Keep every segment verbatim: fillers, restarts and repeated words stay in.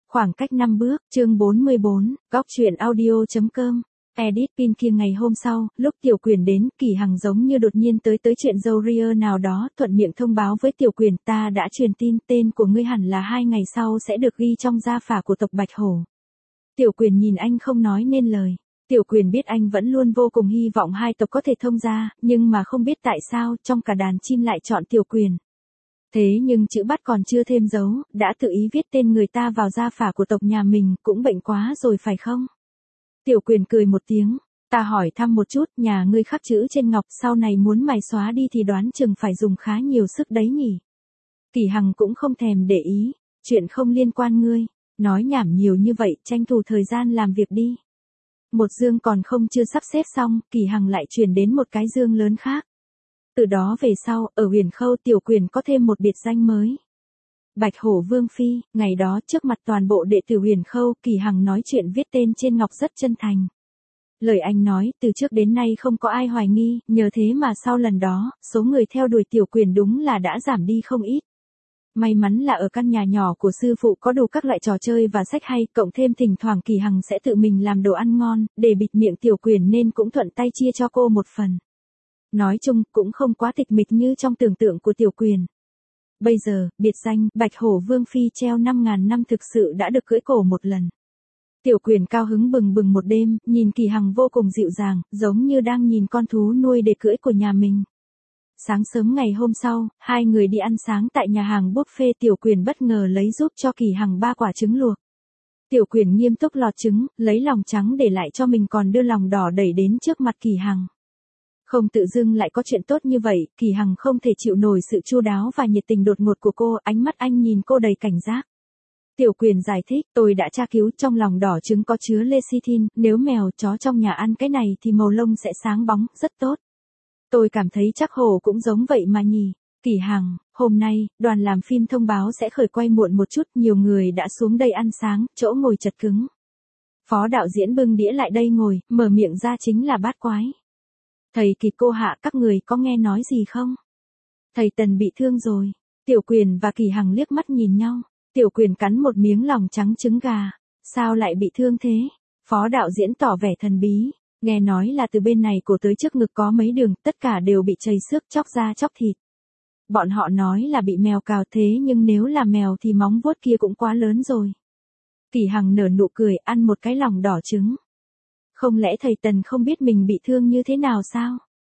Khoảng cách năm bước, chương bốn mươi bốn, góc truyện audio.com. Edit pin kia ngày hôm sau, lúc Tiểu Quyền đến, Kỳ Hằng giống như đột nhiên tới tới chuyện dâu ria nào đó, thuận miệng thông báo với Tiểu Quyền, ta đã truyền tin, tên của ngươi hẳn là hai ngày sau sẽ được ghi trong gia phả của tộc Bạch Hổ. Tiểu Quyền nhìn anh không nói nên lời. Tiểu Quyền biết anh vẫn luôn vô cùng hy vọng hai tộc có thể thông gia, nhưng mà không biết tại sao, trong cả đàn chim lại chọn Tiểu Quyền. Thế nhưng chữ bắt còn chưa thêm dấu, đã tự ý viết tên người ta vào gia phả của tộc nhà mình, cũng bệnh quá rồi phải không? Tiểu Quyền cười một tiếng, ta hỏi thăm một chút, nhà ngươi khắc chữ trên ngọc, sau này muốn mài xóa đi thì đoán chừng phải dùng khá nhiều sức đấy nhỉ? Kỳ Hằng cũng không thèm để ý, chuyện không liên quan ngươi, nói nhảm nhiều như vậy, tranh thủ thời gian làm việc đi. Một dương còn không chưa sắp xếp xong, Kỳ Hằng lại chuyển đến một cái dương lớn khác. Từ đó về sau, ở Huyền Khâu Tiểu Quyền có thêm một biệt danh mới. Bạch Hổ Vương Phi, ngày đó trước mặt toàn bộ đệ tử Huyền Khâu, Kỳ Hằng nói chuyện viết tên trên ngọc rất chân thành. Lời anh nói, từ trước đến nay không có ai hoài nghi, nhờ thế mà sau lần đó, số người theo đuổi Tiểu Quyền đúng là đã giảm đi không ít. May mắn là ở căn nhà nhỏ của sư phụ có đủ các loại trò chơi và sách hay, cộng thêm thỉnh thoảng Kỳ Hằng sẽ tự mình làm đồ ăn ngon, để bịt miệng Tiểu Quyền nên cũng thuận tay chia cho cô một phần. Nói chung, cũng không quá tịch mịch như trong tưởng tượng của Tiểu Quyền. Bây giờ, biệt danh, Bạch Hổ Vương Phi treo năm ngàn năm thực sự đã được cưỡi cổ một lần. Tiểu Quyền cao hứng bừng bừng một đêm, nhìn Kỳ Hằng vô cùng dịu dàng, giống như đang nhìn con thú nuôi để cưỡi của nhà mình. Sáng sớm ngày hôm sau, hai người đi ăn sáng tại nhà hàng buffet. Tiểu Quyền bất ngờ lấy giúp cho Kỳ Hằng ba quả trứng luộc. Tiểu Quyền nghiêm túc lọt trứng, lấy lòng trắng để lại cho mình còn đưa lòng đỏ đẩy đến trước mặt Kỳ Hằng. Không tự dưng lại có chuyện tốt như vậy, Kỳ Hằng không thể chịu nổi sự chu đáo và nhiệt tình đột ngột của cô, ánh mắt anh nhìn cô đầy cảnh giác. Tiểu Quyền giải thích, tôi đã tra cứu trong lòng đỏ trứng có chứa lecithin, nếu mèo chó trong nhà ăn cái này thì màu lông sẽ sáng bóng, rất tốt. Tôi cảm thấy chắc Hổ cũng giống vậy mà nhỉ. Kỳ Hằng, hôm nay, đoàn làm phim thông báo sẽ khởi quay muộn một chút, nhiều người đã xuống đây ăn sáng, chỗ ngồi chật cứng. Phó đạo diễn bưng đĩa lại đây ngồi, mở miệng ra chính là bát quái. Thầy Kỳ cô hạ, các người có nghe nói gì không? Thầy Tần bị thương rồi. Tiểu Quyền và Kỳ Hằng liếc mắt nhìn nhau. Tiểu Quyền cắn một miếng lòng trắng trứng gà. Sao lại bị thương thế? Phó đạo diễn tỏ vẻ thần bí. Nghe nói là từ bên này cổ tới trước ngực có mấy đường, tất cả đều bị chảy xước, chóc da chóc thịt. Bọn họ nói là bị mèo cào, thế nhưng nếu là mèo thì móng vuốt kia cũng quá lớn rồi. Kỳ Hằng nở nụ cười, ăn một cái lòng đỏ trứng. Không lẽ thầy Tần không biết mình bị thương như thế nào sao?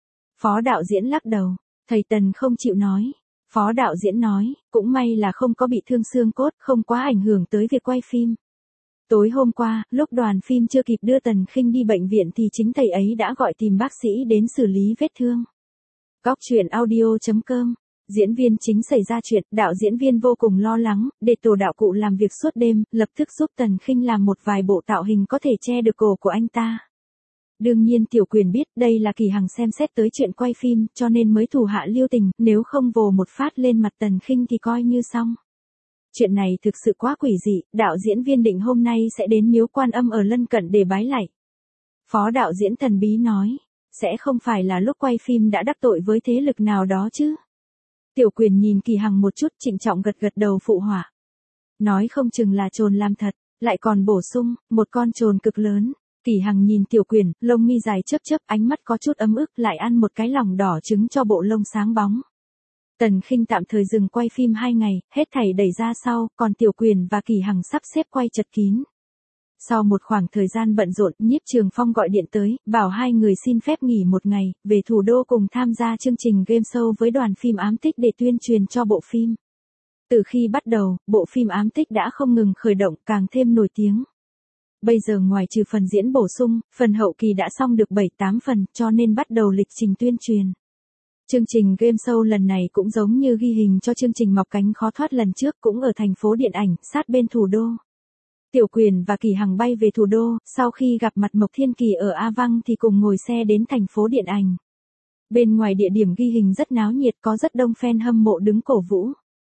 Phó đạo diễn lắc đầu, thầy Tần không chịu nói. Phó đạo diễn nói, cũng may là không có bị thương xương cốt, không quá ảnh hưởng tới việc quay phim. Tối hôm qua, lúc đoàn phim chưa kịp đưa Tần Khinh đi bệnh viện thì chính thầy ấy đã gọi tìm bác sĩ đến xử lý vết thương. Góc truyện audio.com. Diễn viên chính xảy ra chuyện, đạo diễn viên vô cùng lo lắng, để tổ đạo cụ làm việc suốt đêm, lập tức giúp Tần Khinh làm một vài bộ tạo hình có thể che được cổ của anh ta. Đương nhiên Tiểu Quyền biết đây là Kỳ Hằng xem xét tới chuyện quay phim, cho nên mới thủ hạ lưu tình, nếu không vồ một phát lên mặt Tần Khinh thì coi như xong. Chuyện này thực sự quá quỷ dị, đạo diễn viên định hôm nay sẽ đến miếu Quan Âm ở lân cận để bái lạy. Phó đạo diễn thần bí nói, sẽ không phải là lúc quay phim đã đắc tội với thế lực nào đó chứ? Tiểu Quyền nhìn Kỳ Hằng một chút, trịnh trọng gật gật đầu phụ họa. Nói không chừng là trồn làm thật, lại còn bổ sung, một con trồn cực lớn. Kỳ Hằng nhìn Tiểu Quyền, lông mi dài chớp chớp, ánh mắt có chút ấm ức, lại ăn một cái lòng đỏ trứng cho bộ lông sáng bóng. Tần Khinh tạm thời dừng quay phim hai ngày, hết thảy đẩy ra sau, còn Tiểu Quyền và Kỳ Hằng sắp xếp quay chật kín. Sau một khoảng thời gian bận rộn, Nhiếp Trường Phong gọi điện tới, bảo hai người xin phép nghỉ một ngày, về thủ đô cùng tham gia chương trình game show với đoàn phim Ám Tích để tuyên truyền cho bộ phim. Từ khi bắt đầu, bộ phim Ám Tích đã không ngừng khởi động, càng thêm nổi tiếng. Bây giờ ngoài trừ phần diễn bổ sung, phần hậu kỳ đã xong được bảy tám phần, cho nên bắt đầu lịch trình tuyên truyền. Chương trình game show lần này cũng giống như ghi hình cho chương trình Mọc Cánh Khó Thoát lần trước, cũng ở thành phố điện ảnh, sát bên thủ đô. Tiểu Quyền và Kỳ Hằng bay về thủ đô, sau khi gặp mặt Mộc Thiên Kỳ ở A Văng thì cùng ngồi xe đến thành phố điện ảnh. Bên ngoài địa điểm ghi hình rất náo nhiệt, có rất đông fan hâm mộ đứng cổ vũ.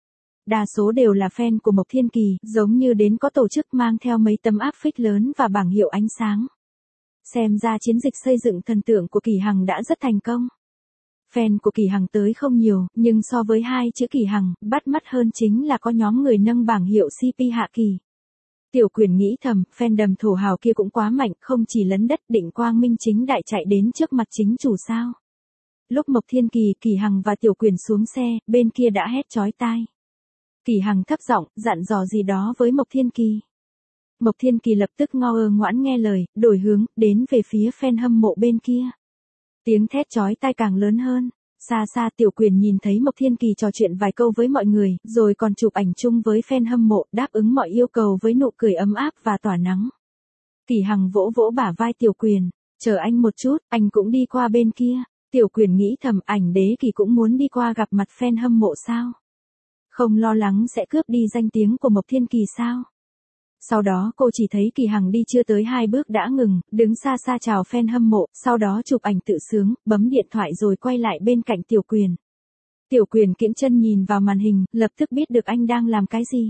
Đa số đều là fan của Mộc Thiên Kỳ, giống như đến có tổ chức mang theo mấy tấm áp phích lớn và bảng hiệu ánh sáng. Xem ra chiến dịch xây dựng thần tượng của Kỳ Hằng đã rất thành công. Fan của Kỳ Hằng tới không nhiều, nhưng so với hai chữ Kỳ Hằng, bắt mắt hơn chính là có nhóm người nâng bảng hiệu xê pê Hạ Kỳ. Tiểu Quyền nghĩ thầm, fandom thổ hào kia cũng quá mạnh, không chỉ lấn đất định quang minh chính đại chạy đến trước mặt chính chủ sao. Lúc Mộc Thiên Kỳ, Kỳ Hằng và Tiểu Quyền xuống xe, bên kia đã hét chói tai. Kỳ Hằng thấp giọng, dặn dò gì đó với Mộc Thiên Kỳ. Mộc Thiên Kỳ lập tức ngao ơ ngoãn nghe lời, đổi hướng, đến về phía fan hâm mộ bên kia. Tiếng thét chói tai càng lớn hơn. Xa xa Tiểu Quyền nhìn thấy Mộc Thiên Kỳ trò chuyện vài câu với mọi người, rồi còn chụp ảnh chung với fan hâm mộ, đáp ứng mọi yêu cầu với nụ cười ấm áp và tỏa nắng. Kỳ Hằng vỗ vỗ bả vai Tiểu Quyền, chờ anh một chút, anh cũng đi qua bên kia. Tiểu Quyền nghĩ thầm, ảnh Đế Kỳ cũng muốn đi qua gặp mặt fan hâm mộ sao? Không lo lắng sẽ cướp đi danh tiếng của Mộc Thiên Kỳ sao? Sau đó cô chỉ thấy Kỳ Hằng đi chưa tới hai bước đã ngừng, đứng xa xa chào fan hâm mộ, sau đó chụp ảnh tự sướng, bấm điện thoại rồi quay lại bên cạnh Tiểu Quyền. Tiểu Quyền kiễng chân nhìn vào màn hình, lập tức biết được anh đang làm cái gì.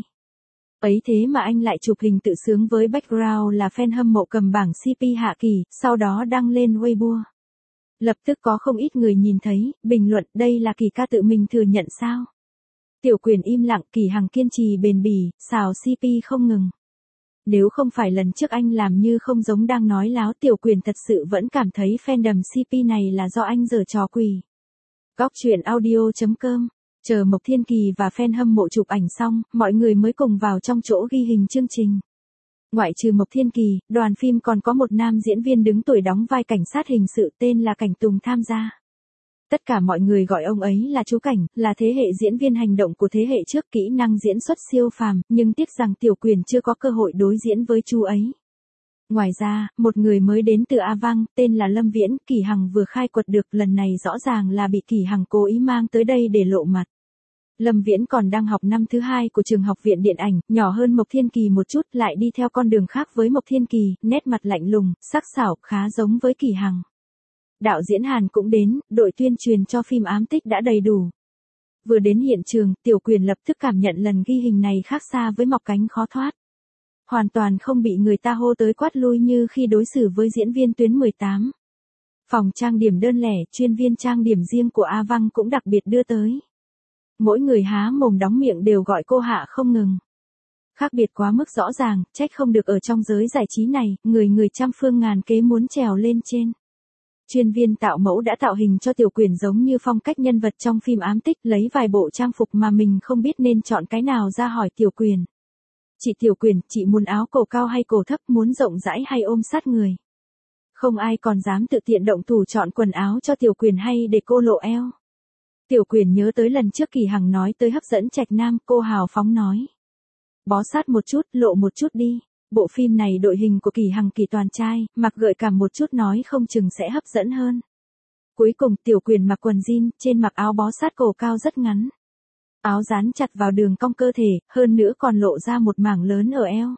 Ấy thế mà anh lại chụp hình tự sướng với background là fan hâm mộ cầm bảng xê pê Hạ Kỳ, sau đó đăng lên Weibo. Lập tức có không ít người nhìn thấy, bình luận đây là Kỳ ca tự mình thừa nhận sao. Tiểu Quyền im lặng, Kỳ Hằng kiên trì bền bỉ, xào xê pê không ngừng. Nếu không phải lần trước anh làm như không giống đang nói láo, Tiểu Quyền thật sự vẫn cảm thấy fandom xê pê này là do anh giở trò quỷ. Góc truyện audio chấm com. Chờ Mộc Thiên Kỳ và fan hâm mộ chụp ảnh xong, mọi người mới cùng vào trong chỗ ghi hình chương trình. Ngoại trừ Mộc Thiên Kỳ, đoàn phim còn có một nam diễn viên đứng tuổi đóng vai cảnh sát hình sự tên là Cảnh Tùng tham gia. Tất cả mọi người gọi ông ấy là chú Cảnh, là thế hệ diễn viên hành động của thế hệ trước, kỹ năng diễn xuất siêu phàm, nhưng tiếc rằng Tiểu Quyền chưa có cơ hội đối diễn với chú ấy. Ngoài ra, một người mới đến từ A Vang, tên là Lâm Viễn, Kỳ Hằng vừa khai quật được, lần này rõ ràng là bị Kỳ Hằng cố ý mang tới đây để lộ mặt. Lâm Viễn còn đang học năm thứ hai của trường học viện điện ảnh, nhỏ hơn Mộc Thiên Kỳ một chút, lại đi theo con đường khác với Mộc Thiên Kỳ, nét mặt lạnh lùng, sắc sảo, khá giống với Kỳ Hằng. Đạo diễn Hàn cũng đến, đội tuyên truyền cho phim Ám Tích đã đầy đủ. Vừa đến hiện trường, Tiểu Quyền lập tức cảm nhận lần ghi hình này khác xa với mọc cánh khó thoát. Hoàn toàn không bị người ta hô tới quát lui như khi đối xử với diễn viên tuyến mười tám. Phòng trang điểm đơn lẻ, chuyên viên trang điểm riêng của A Vang cũng đặc biệt đưa tới. Mỗi người há mồm đóng miệng đều gọi cô Hạ không ngừng. Khác biệt quá mức rõ ràng, trách không được ở trong giới giải trí này, người người trăm phương ngàn kế muốn trèo lên trên. Chuyên viên tạo mẫu đã tạo hình cho Tiểu Quyền giống như phong cách nhân vật trong phim Ám Tích, lấy vài bộ trang phục mà mình không biết nên chọn cái nào ra hỏi Tiểu Quyền. Chị Tiểu Quyền, chị muốn áo cổ cao hay cổ thấp, muốn rộng rãi hay ôm sát người? Không ai còn dám tự tiện động thủ chọn quần áo cho Tiểu Quyền hay để cô lộ eo. Tiểu Quyền nhớ tới lần trước Kỳ Hằng nói tới hấp dẫn trạch nam, cô hào phóng nói. Bó sát một chút, lộ một chút đi. Bộ phim này đội hình của Kỳ Hằng kỳ toàn trai, mặc gợi cảm một chút nói không chừng sẽ hấp dẫn hơn. Cuối cùng Tiểu Quyền mặc quần jean, trên mặc áo bó sát cổ cao rất ngắn. Áo dán chặt vào đường cong cơ thể, hơn nữa còn lộ ra một mảng lớn ở eo.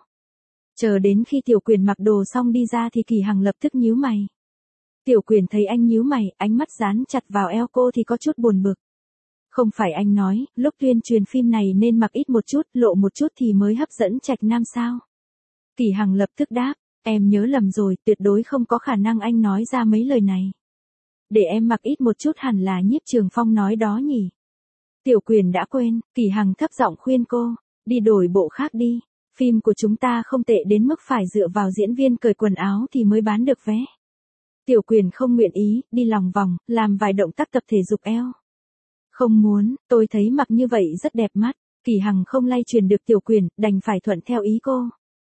Chờ đến khi Tiểu Quyền mặc đồ xong đi ra thì Kỳ Hằng lập tức nhíu mày. Tiểu Quyền thấy anh nhíu mày, ánh mắt dán chặt vào eo cô thì có chút buồn bực. Không phải anh nói, lúc tuyên truyền phim này nên mặc ít một chút, lộ một chút thì mới hấp dẫn trạch nam sao? Kỳ Hằng lập tức đáp, em nhớ lầm rồi, tuyệt đối không có khả năng anh nói ra mấy lời này. Để em mặc ít một chút hẳn là Nhiếp Trường Phong nói đó nhỉ? Tiểu Quyền đã quên, Kỳ Hằng thấp giọng khuyên cô, đi đổi bộ khác đi, phim của chúng ta không tệ đến mức phải dựa vào diễn viên cởi quần áo thì mới bán được vé. Tiểu Quyền không nguyện ý, đi lòng vòng, làm vài động tác tập thể dục eo. Không muốn, tôi thấy mặc như vậy rất đẹp mắt. Kỳ Hằng không lay truyền được Tiểu Quyền, đành phải thuận theo ý cô.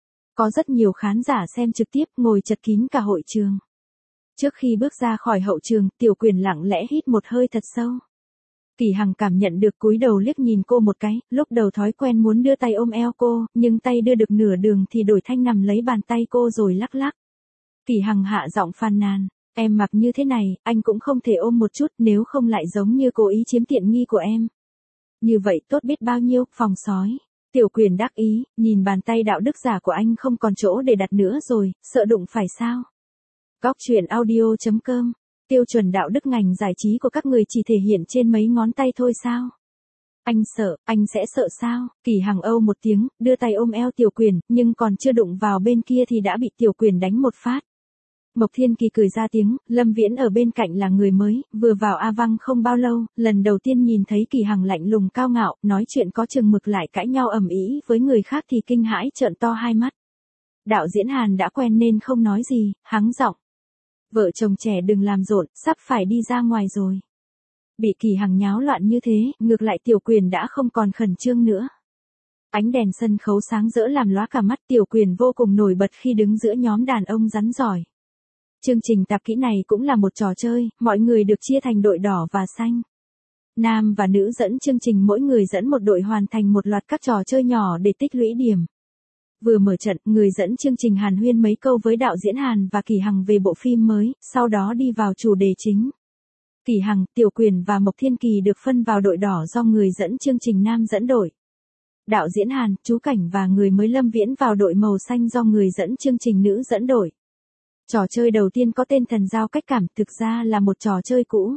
Có rất nhiều khán giả xem trực tiếp, ngồi chật kín cả hội trường. Trước khi bước ra khỏi hậu trường, Tiểu Quyền lặng lẽ hít một hơi thật sâu. Kỳ Hằng cảm nhận được, cúi đầu liếc nhìn cô một cái, lúc đầu thói quen muốn đưa tay ôm eo cô, nhưng tay đưa được nửa đường thì đổi thanh nằm lấy bàn tay cô rồi lắc lắc. Kỳ Hằng hạ giọng phàn nàn, em mặc như thế này, anh cũng không thể ôm một chút, nếu không lại giống như cố ý chiếm tiện nghi của em. Như vậy tốt biết bao nhiêu, phòng sói. Tiểu Quyền đắc ý, nhìn bàn tay đạo đức giả của anh không còn chỗ để đặt nữa rồi, sợ đụng phải sao? Góc truyện audio chấm com. Tiêu chuẩn đạo đức ngành giải trí của các người chỉ thể hiện trên mấy ngón tay thôi sao? Anh sợ, anh sẽ sợ sao? Kỳ Hằng âu một tiếng, đưa tay ôm eo Tiểu Quyền, nhưng còn chưa đụng vào bên kia thì đã bị Tiểu Quyền đánh một phát. Mộc Thiên Kỳ cười ra tiếng, Lâm Viễn ở bên cạnh là người mới, vừa vào A Vang không bao lâu, lần đầu tiên nhìn thấy Kỳ Hằng lạnh lùng cao ngạo, nói chuyện có chừng mực lại cãi nhau ầm ĩ với người khác thì kinh hãi trợn to hai mắt. Đạo diễn Hàn đã quen nên không nói gì, hắng giọng. Vợ chồng trẻ đừng làm rộn, sắp phải đi ra ngoài rồi. Bị Kỳ Hằng nháo loạn như thế, ngược lại Tiểu Quyền đã không còn khẩn trương nữa. Ánh đèn sân khấu sáng rỡ làm lóa cả mắt, Tiểu Quyền vô cùng nổi bật khi đứng giữa nhóm đàn ông rắn giỏi. Chương trình tạp kỹ này cũng là một trò chơi, mọi người được chia thành đội đỏ và xanh. Nam và nữ dẫn chương trình mỗi người dẫn một đội hoàn thành một loạt các trò chơi nhỏ để tích lũy điểm. Vừa mở trận, người dẫn chương trình hàn huyên mấy câu với đạo diễn Hàn và Kỳ Hằng về bộ phim mới, sau đó đi vào chủ đề chính. Kỳ Hằng, Tiểu Quyền và Mộc Thiên Kỳ được phân vào đội đỏ do người dẫn chương trình nam dẫn đội. Đạo diễn Hàn, Chú Cảnh và người mới Lâm Viễn vào đội màu xanh do người dẫn chương trình nữ dẫn đội. Trò chơi đầu tiên có tên Thần Giao Cách Cảm, thực ra là một trò chơi cũ.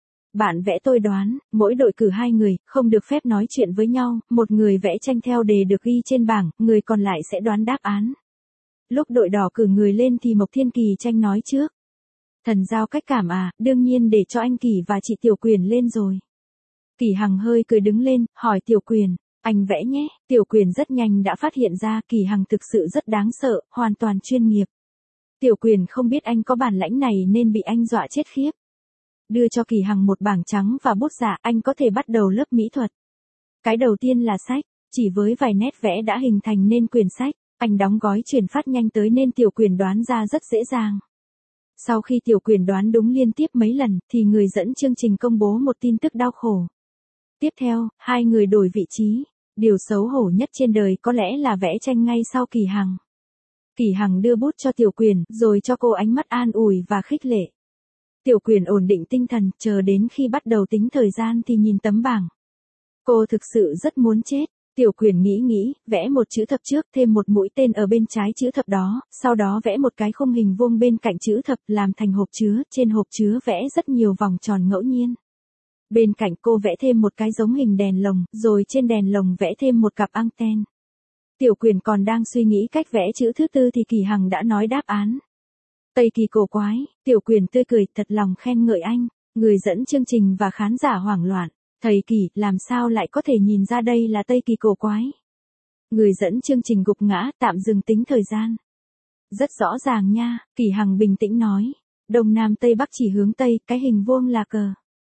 Bạn vẽ tôi đoán, mỗi đội cử hai người, không được phép nói chuyện với nhau, một người vẽ tranh theo đề được ghi trên bảng, người còn lại sẽ đoán đáp án. Lúc đội đỏ cử người lên thì Mộc Thiên Kỳ tranh nói trước. Thần Giao Cách Cảm à, đương nhiên để cho anh Kỳ và chị Tiểu Quyền lên rồi. Kỳ Hằng hơi cười đứng lên, hỏi Tiểu Quyền, anh vẽ nhé. Tiểu Quyền rất nhanh đã phát hiện ra Kỳ Hằng thực sự rất đáng sợ, hoàn toàn chuyên nghiệp. Tiểu Quyền không biết anh có bản lãnh này nên bị anh dọa chết khiếp. Đưa cho Kỳ Hằng một bảng trắng và bút giả, anh có thể bắt đầu lớp mỹ thuật. Cái đầu tiên là sách, chỉ với vài nét vẽ đã hình thành nên quyển sách, anh đóng gói chuyển phát nhanh tới nên Tiểu Quyền đoán ra rất dễ dàng. Sau khi Tiểu Quyền đoán đúng liên tiếp mấy lần, thì người dẫn chương trình công bố một tin tức đau khổ. Tiếp theo, hai người đổi vị trí, điều xấu hổ nhất trên đời có lẽ là vẽ tranh ngay sau Kỳ Hằng. Kỳ Hằng đưa bút cho Tiểu Quyền, rồi cho cô ánh mắt an ủi và khích lệ. Tiểu Quyền ổn định tinh thần, chờ đến khi bắt đầu tính thời gian thì nhìn tấm bảng. Cô thực sự rất muốn chết. Tiểu Quyền nghĩ nghĩ, vẽ một chữ thập trước, thêm một mũi tên ở bên trái chữ thập đó, sau đó vẽ một cái khung hình vuông bên cạnh chữ thập làm thành hộp chứa, trên hộp chứa vẽ rất nhiều vòng tròn ngẫu nhiên. Bên cạnh cô vẽ thêm một cái giống hình đèn lồng, rồi trên đèn lồng vẽ thêm một cặp anten. Tiểu Quyền còn đang suy nghĩ cách vẽ chữ thứ tư thì Kỳ Hằng đã nói đáp án. Tây Kỳ cổ quái. Tiểu Quyền tươi cười, thật lòng khen ngợi anh. Người dẫn chương trình và khán giả hoảng loạn. Thầy Kỳ, làm sao lại có thể nhìn ra đây là Tây Kỳ cổ quái? Người dẫn chương trình gục ngã, tạm dừng tính thời gian. Rất rõ ràng nha, Kỳ Hằng bình tĩnh nói. Đông Nam Tây Bắc chỉ hướng Tây, cái hình vuông là cờ.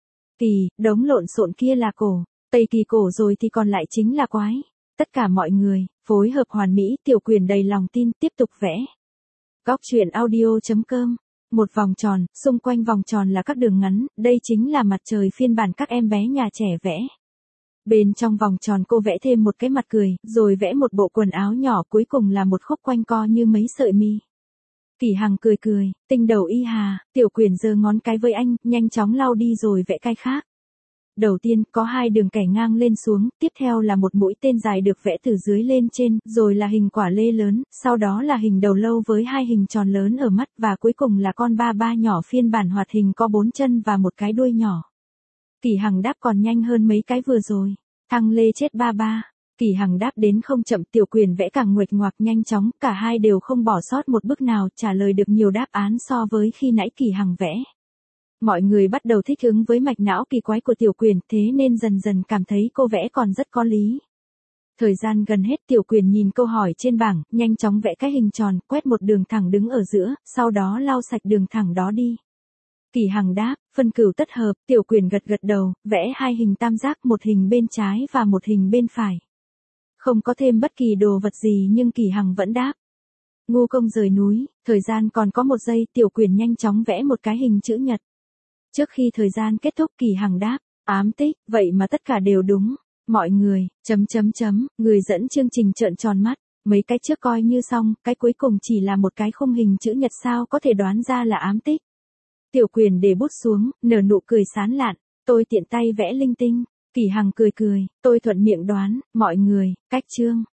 Kỳ, đống lộn xộn kia là cổ. Tây Kỳ cổ rồi thì còn lại chính là quái. Tất cả mọi người, phối hợp hoàn mỹ, Tiểu Quyền đầy lòng tin, tiếp tục vẽ. Góc truyện audio chấm com. Một vòng tròn, xung quanh vòng tròn là các đường ngắn, đây chính là mặt trời phiên bản các em bé nhà trẻ vẽ. Bên trong vòng tròn cô vẽ thêm một cái mặt cười, rồi vẽ một bộ quần áo nhỏ, cuối cùng là một khúc quanh co như mấy sợi mi. Kỳ Hằng cười cười, tinh đầu y hà. Tiểu Quyền giơ ngón cái với anh, nhanh chóng lau đi rồi vẽ cái khác. Đầu tiên, có hai đường kẻ ngang lên xuống, tiếp theo là một mũi tên dài được vẽ từ dưới lên trên, rồi là hình quả lê lớn, sau đó là hình đầu lâu với hai hình tròn lớn ở mắt, và cuối cùng là con ba ba nhỏ phiên bản hoạt hình có bốn chân và một cái đuôi nhỏ. Kỳ Hằng đáp còn nhanh hơn mấy cái vừa rồi. Thằng Lê chết ba ba. Kỳ Hằng đáp đến không chậm, Tiểu Quyền vẽ càng nguệch ngoạc nhanh chóng, cả hai đều không bỏ sót một bước nào, trả lời được nhiều đáp án so với khi nãy Kỳ Hằng vẽ. Mọi người bắt đầu thích ứng với mạch não kỳ quái của Tiểu Quyền, thế nên dần dần cảm thấy cô vẽ còn rất có lý. Thời gian gần hết, Tiểu Quyền nhìn câu hỏi trên bảng, nhanh chóng vẽ cái hình tròn, quét một đường thẳng đứng ở giữa, sau đó lau sạch đường thẳng đó đi. Kỳ Hằng đáp, phân cửu tất hợp. Tiểu Quyền gật gật đầu, vẽ hai hình tam giác, một hình bên trái và một hình bên phải. Không có thêm bất kỳ đồ vật gì nhưng Kỳ Hằng vẫn đáp. Ngu công rời núi. Thời gian còn có một giây, Tiểu Quyền nhanh chóng vẽ một cái hình chữ nhật. Trước khi thời gian kết thúc, Kỳ Hằng đáp, ám tích, vậy mà tất cả đều đúng. Mọi người, chấm chấm chấm, người dẫn chương trình trợn tròn mắt, mấy cái trước coi như xong, cái cuối cùng chỉ là một cái khung hình chữ nhật, sao có thể đoán ra là ám tích. Tiểu Quyền để bút xuống, nở nụ cười sán lạn, tôi tiện tay vẽ linh tinh. Kỳ Hằng cười cười, tôi thuận miệng đoán, mọi người, cách chương.